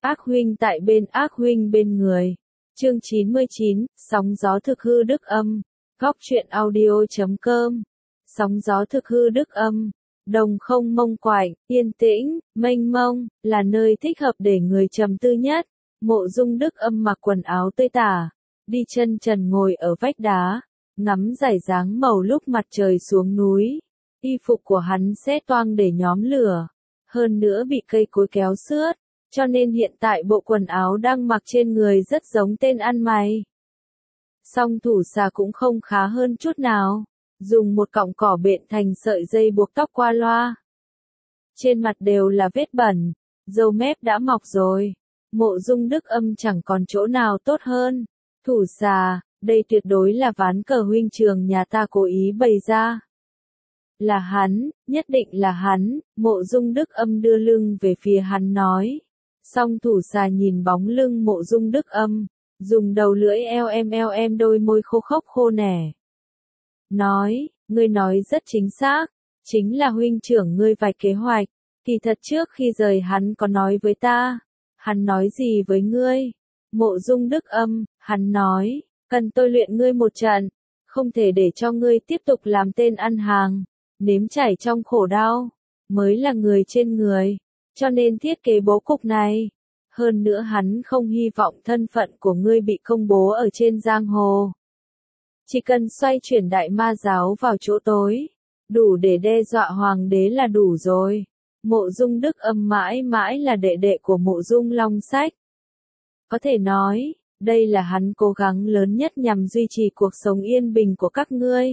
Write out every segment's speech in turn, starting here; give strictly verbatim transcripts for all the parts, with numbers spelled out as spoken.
Ác huynh tại bên, ác huynh bên người. Chương chín mươi chín, sóng gió thực hư đức âm. Góc truyện audio chấm com. Sóng gió thực hư đức âm. Đồng không mông quạnh, yên tĩnh, mênh mông, là nơi thích hợp để người trầm tư nhất. Mộ Dung Đức Âm mặc quần áo tơi tả, đi chân trần ngồi ở vách đá, ngắm dải dáng màu lúc mặt trời xuống núi. Y phục của hắn sẽ toang để nhóm lửa, hơn nữa bị cây cối kéo xước, cho nên hiện tại bộ quần áo đang mặc trên người rất giống tên ăn mày. Song thủ xà cũng không khá hơn chút nào, dùng một cọng cỏ bện thành sợi dây buộc tóc qua loa. Trên mặt đều là vết bẩn, râu mép đã mọc rồi. Mộ Dung Đức Âm chẳng còn chỗ nào tốt hơn. Thủ xà, đây tuyệt đối là ván cờ huynh trường nhà ta cố ý bày ra. Là hắn, nhất định là hắn. Mộ Dung Đức Âm đưa lưng về phía hắn nói. Song thủ xà nhìn bóng lưng Mộ Dung Đức Âm, dùng đầu lưỡi eo em eo em đôi môi khô khốc khô nẻ. Nói, ngươi nói rất chính xác, chính là huynh trưởng ngươi vạch kế hoạch. Kỳ thật trước khi rời hắn có nói với ta. Hắn nói gì với ngươi? Mộ Dung Đức Âm, hắn nói, cần tôi luyện ngươi một trận, không thể để cho ngươi tiếp tục làm tên ăn hàng, nếm trải trong khổ đau, mới là người trên người, cho nên thiết kế bố cục này. Hơn nữa hắn không hy vọng thân phận của ngươi bị công bố ở trên giang hồ. Chỉ cần xoay chuyển đại ma giáo vào chỗ tối, đủ để đe dọa hoàng đế là đủ rồi. Mộ Dung Đức Âm mãi mãi là đệ đệ của Mộ Dung Long Sách. Có thể nói, đây là hắn cố gắng lớn nhất nhằm duy trì cuộc sống yên bình của các ngươi.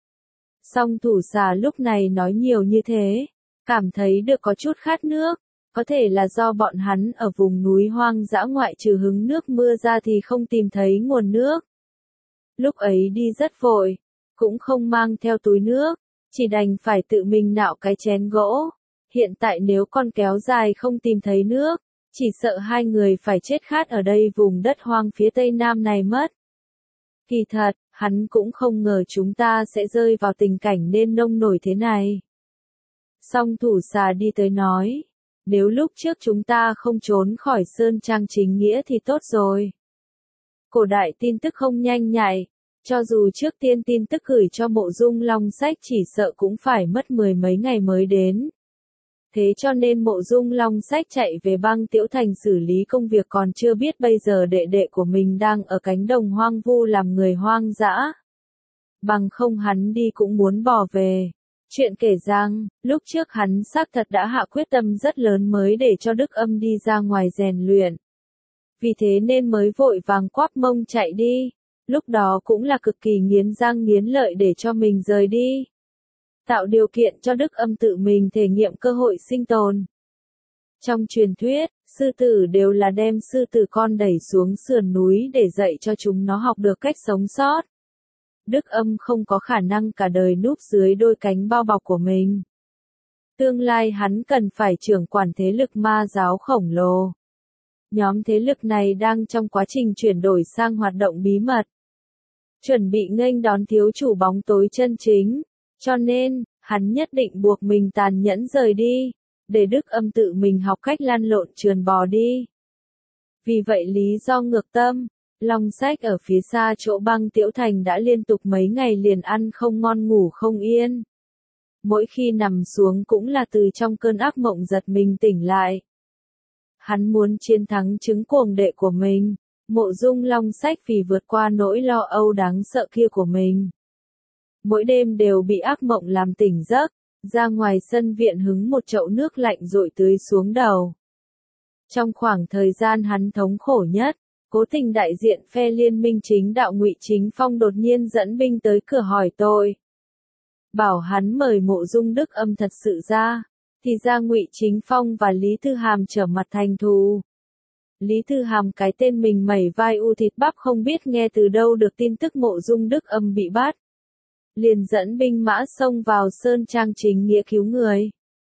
Song thủ xà lúc này nói nhiều như thế, cảm thấy được có chút khát nước, có thể là do bọn hắn ở vùng núi hoang dã ngoại trừ hứng nước mưa ra thì không tìm thấy nguồn nước. Lúc ấy đi rất vội, cũng không mang theo túi nước, chỉ đành phải tự mình nạo cái chén gỗ. Hiện tại nếu con kéo dài không tìm thấy nước, chỉ sợ hai người phải chết khát ở đây vùng đất hoang phía tây nam này mất. Kỳ thật, hắn cũng không ngờ chúng ta sẽ rơi vào tình cảnh nên nông nổi thế này. Song thủ xà đi tới nói, nếu lúc trước chúng ta không trốn khỏi Sơn Trang chính nghĩa thì tốt rồi. Cổ đại tin tức không nhanh nhạy, cho dù trước tiên tin tức gửi cho Mộ Dung Long Sách chỉ sợ cũng phải mất mười mấy ngày mới đến. Thế cho nên Mộ Dung Long Sách chạy về Băng Tiễu Thành xử lý công việc còn chưa biết bây giờ đệ đệ của mình đang ở cánh đồng hoang vu làm người hoang dã. Bằng không hắn đi cũng muốn bỏ về. Chuyện kể rằng, lúc trước hắn xác thật đã hạ quyết tâm rất lớn mới để cho Đức Âm đi ra ngoài rèn luyện. Vì thế nên mới vội vàng quắp mông chạy đi. Lúc đó cũng là cực kỳ nghiến răng nghiến lợi để cho mình rời đi. Tạo điều kiện cho Đức Âm tự mình thể nghiệm cơ hội sinh tồn. Trong truyền thuyết, sư tử đều là đem sư tử con đẩy xuống sườn núi để dạy cho chúng nó học được cách sống sót. Đức Âm không có khả năng cả đời núp dưới đôi cánh bao bọc của mình. Tương lai hắn cần phải trưởng quản thế lực ma giáo khổng lồ. Nhóm thế lực này đang trong quá trình chuyển đổi sang hoạt động bí mật. Chuẩn bị nghênh đón thiếu chủ bóng tối chân chính. Cho nên, hắn nhất định buộc mình tàn nhẫn rời đi, để Đức Âm tự mình học cách lăn lộn trườn bò đi. Vì vậy lý do ngược tâm, Long Sách ở phía xa chỗ Băng Tiễu Thành đã liên tục mấy ngày liền ăn không ngon ngủ không yên. Mỗi khi nằm xuống cũng là từ trong cơn ác mộng giật mình tỉnh lại. Hắn muốn chiến thắng chứng cuồng đệ của mình, Mộ Dung Long Sách vì vượt qua nỗi lo âu đáng sợ kia của mình. Mỗi đêm đều bị ác mộng làm tỉnh giấc, ra ngoài sân viện hứng một chậu nước lạnh rội tưới xuống đầu. Trong khoảng thời gian hắn thống khổ nhất, cố tình đại diện phe liên minh chính đạo Ngụy Chính Phong đột nhiên dẫn binh tới cửa hỏi tôi. Bảo hắn mời Mộ Dung Đức Âm thật sự ra, thì ra Ngụy Chính Phong và Lý Thư Hàm trở mặt thành thù. Lý Thư Hàm cái tên mình mẩy vai u thịt bắp không biết nghe từ đâu được tin tức Mộ Dung Đức Âm bị bắt. Liền dẫn binh mã xông vào Sơn Trang chính nghĩa cứu người.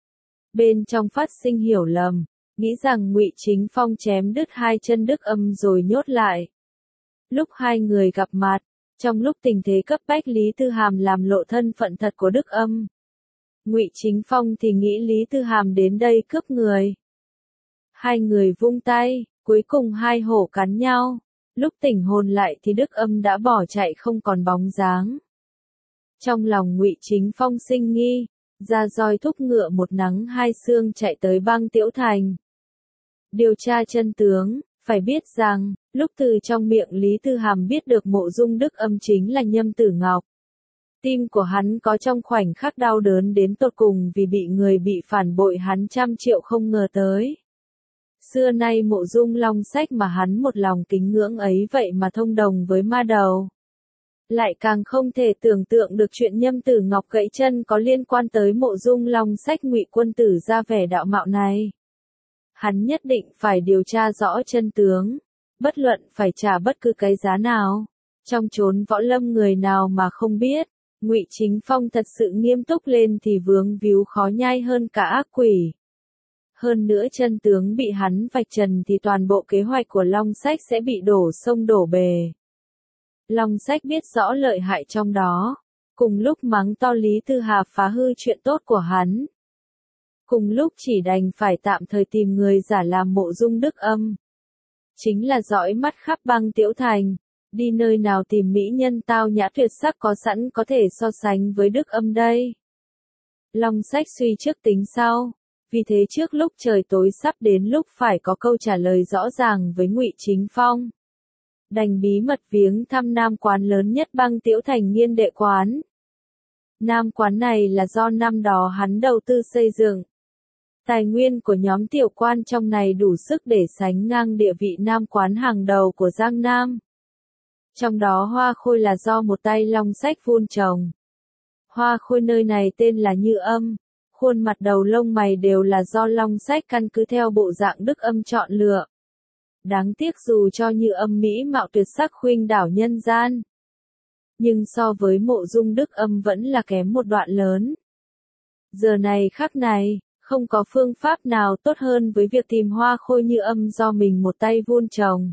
Bên trong phát sinh hiểu lầm, nghĩ rằng Ngụy Chính Phong chém đứt hai chân Đức Âm rồi nhốt lại. Lúc hai người gặp mặt, trong lúc tình thế cấp bách Lý Thư Hàm làm lộ thân phận thật của Đức Âm. Ngụy Chính Phong thì nghĩ Lý Thư Hàm đến đây cướp người. Hai người vung tay, cuối cùng hai hổ cắn nhau. Lúc tỉnh hồn lại thì Đức Âm đã bỏ chạy không còn bóng dáng. Trong lòng Ngụy Chính Phong sinh nghi, ra roi thúc ngựa một nắng hai sương chạy tới Băng Tiễu Thành. Điều tra chân tướng, phải biết rằng, lúc từ trong miệng Lý Tư Hàm biết được mộ dung Đức Âm chính là Nhâm Tử Ngọc. Tim của hắn có trong khoảnh khắc đau đớn đến tột cùng vì bị người bị phản bội hắn trăm triệu không ngờ tới. Xưa nay mộ dung Long Sách mà hắn một lòng kính ngưỡng ấy vậy mà thông đồng với ma đầu. Lại càng không thể tưởng tượng được chuyện Nhâm Tử Ngọc gãy chân có liên quan tới mộ dung Long Sách Ngụy quân tử ra vẻ đạo mạo này. Hắn nhất định phải điều tra rõ chân tướng, bất luận phải trả bất cứ cái giá nào. Trong chốn võ lâm người nào mà không biết, Ngụy Chính Phong thật sự nghiêm túc lên thì vướng víu khó nhai hơn cả ác quỷ. Hơn nữa chân tướng bị hắn vạch trần thì toàn bộ kế hoạch của Long Sách sẽ bị đổ sông đổ bề. Long Sách biết rõ lợi hại trong đó, cùng lúc mắng to Lý Tư Hạp phá hư chuyện tốt của hắn. Cùng lúc chỉ đành phải tạm thời tìm người giả làm mộ dung Đức Âm. Chính là dõi mắt khắp Băng Tiễu Thành, đi nơi nào tìm mỹ nhân tao nhã tuyệt sắc có sẵn có thể so sánh với Đức Âm đây. Long Sách suy trước tính sau, vì thế trước lúc trời tối sắp đến lúc phải có câu trả lời rõ ràng với Ngụy Chính Phong. Đành bí mật viếng thăm nam quán lớn nhất Băng Tiễu Thành Nghiên Đệ Quán. Nam quán này là do năm đó hắn đầu tư xây dựng. Tài nguyên của nhóm tiểu quan trong này đủ sức để sánh ngang địa vị nam quán hàng đầu của Giang Nam. Trong đó hoa khôi là do một tay Long Sách vun trồng. Hoa khôi nơi này tên là Như Âm, khuôn mặt đầu lông mày đều là do Long Sách căn cứ theo bộ dạng Đức Âm chọn lựa. Đáng tiếc dù cho Như Âm mỹ mạo tuyệt sắc khuynh đảo nhân gian, nhưng so với mộ dung Đức Âm vẫn là kém một đoạn lớn. Giờ này khắc này, không có phương pháp nào tốt hơn với việc tìm hoa khôi Như Âm do mình một tay vun trồng.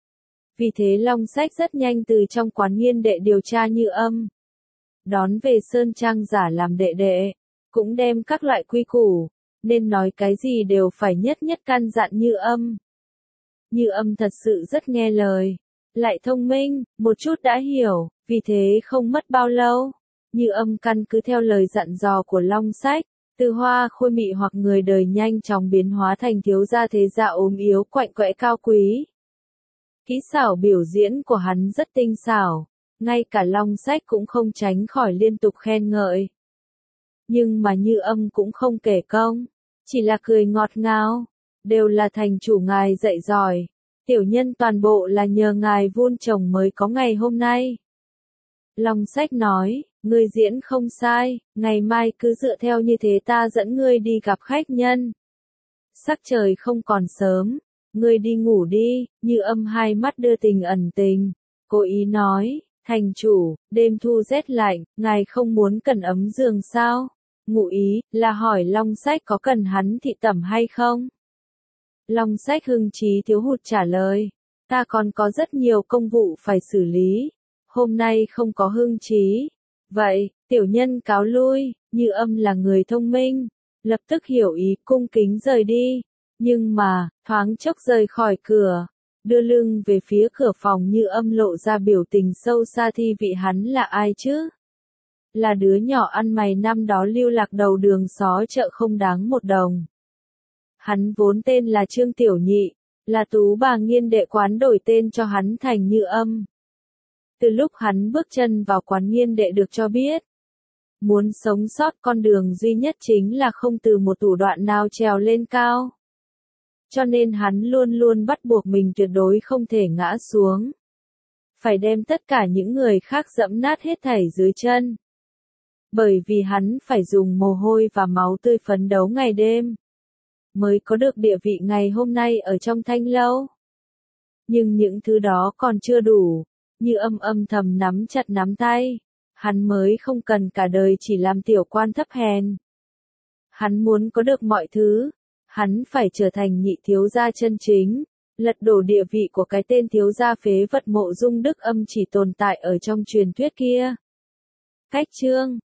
Vì thế Long Sách rất nhanh từ trong quán Nghiên Đệ điều tra Như Âm. Đón về Sơn Trang giả làm đệ đệ, cũng đem các loại quy củ, nên nói cái gì đều phải nhất nhất căn dặn Như Âm. Như Âm thật sự rất nghe lời, lại thông minh, một chút đã hiểu, vì thế không mất bao lâu. Như Âm căn cứ theo lời dặn dò của Long Sách, từ hoa khôi mị hoặc người đời nhanh chóng biến hóa thành thiếu gia thế gia ốm yếu quạnh quẽ cao quý. Kỹ xảo biểu diễn của hắn rất tinh xảo, ngay cả Long Sách cũng không tránh khỏi liên tục khen ngợi. Nhưng mà Như Âm cũng không kể công, chỉ là cười ngọt ngào, đều là thành chủ ngài dạy giỏi, tiểu nhân toàn bộ là nhờ ngài vun trồng mới có ngày hôm nay. Long Sách nói, ngươi diễn không sai, ngày mai cứ dựa theo như thế ta dẫn ngươi đi gặp khách nhân. Sắc trời không còn sớm, ngươi đi ngủ đi. Như Âm hai mắt đưa tình ẩn tình, cố ý nói, thành chủ, đêm thu rét lạnh, ngài không muốn cần ấm giường sao? Ngụ ý, là hỏi Long Sách có cần hắn thị tẩm hay không? Long Sách hưng trí thiếu hụt trả lời, ta còn có rất nhiều công vụ phải xử lý, hôm nay không có hưng trí. Vậy, tiểu nhân cáo lui. Như Âm là người thông minh, lập tức hiểu ý cung kính rời đi. Nhưng mà, thoáng chốc rời khỏi cửa, đưa lưng về phía cửa phòng Như Âm lộ ra biểu tình sâu xa thi vị hắn là ai chứ? Là đứa nhỏ ăn mày năm đó lưu lạc đầu đường xó chợ không đáng một đồng. Hắn vốn tên là Trương Tiểu Nhị, là tú bà Nghiên Đệ quán đổi tên cho hắn thành Như Âm. Từ lúc hắn bước chân vào quán Nghiên Đệ được cho biết, muốn sống sót con đường duy nhất chính là không từ một thủ đoạn nào trèo lên cao. Cho nên hắn luôn luôn bắt buộc mình tuyệt đối không thể ngã xuống. Phải đem tất cả những người khác dẫm nát hết thảy dưới chân. Bởi vì hắn phải dùng mồ hôi và máu tươi phấn đấu ngày đêm, mới có được địa vị ngày hôm nay ở trong Thanh Lâu. Nhưng những thứ đó còn chưa đủ, Như Âm âm thầm nắm chặt nắm tay, hắn mới không cần cả đời chỉ làm tiểu quan thấp hèn. Hắn muốn có được mọi thứ, hắn phải trở thành nhị thiếu gia chân chính, lật đổ địa vị của cái tên thiếu gia phế vật mộ dung Đức Âm chỉ tồn tại ở trong truyền thuyết kia. Cách chương